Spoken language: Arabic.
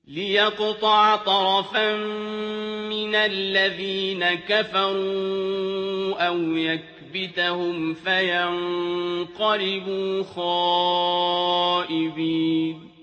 ليقطع طرفا من الذين كفروا أو يكبتهم فينقلبوا خائبين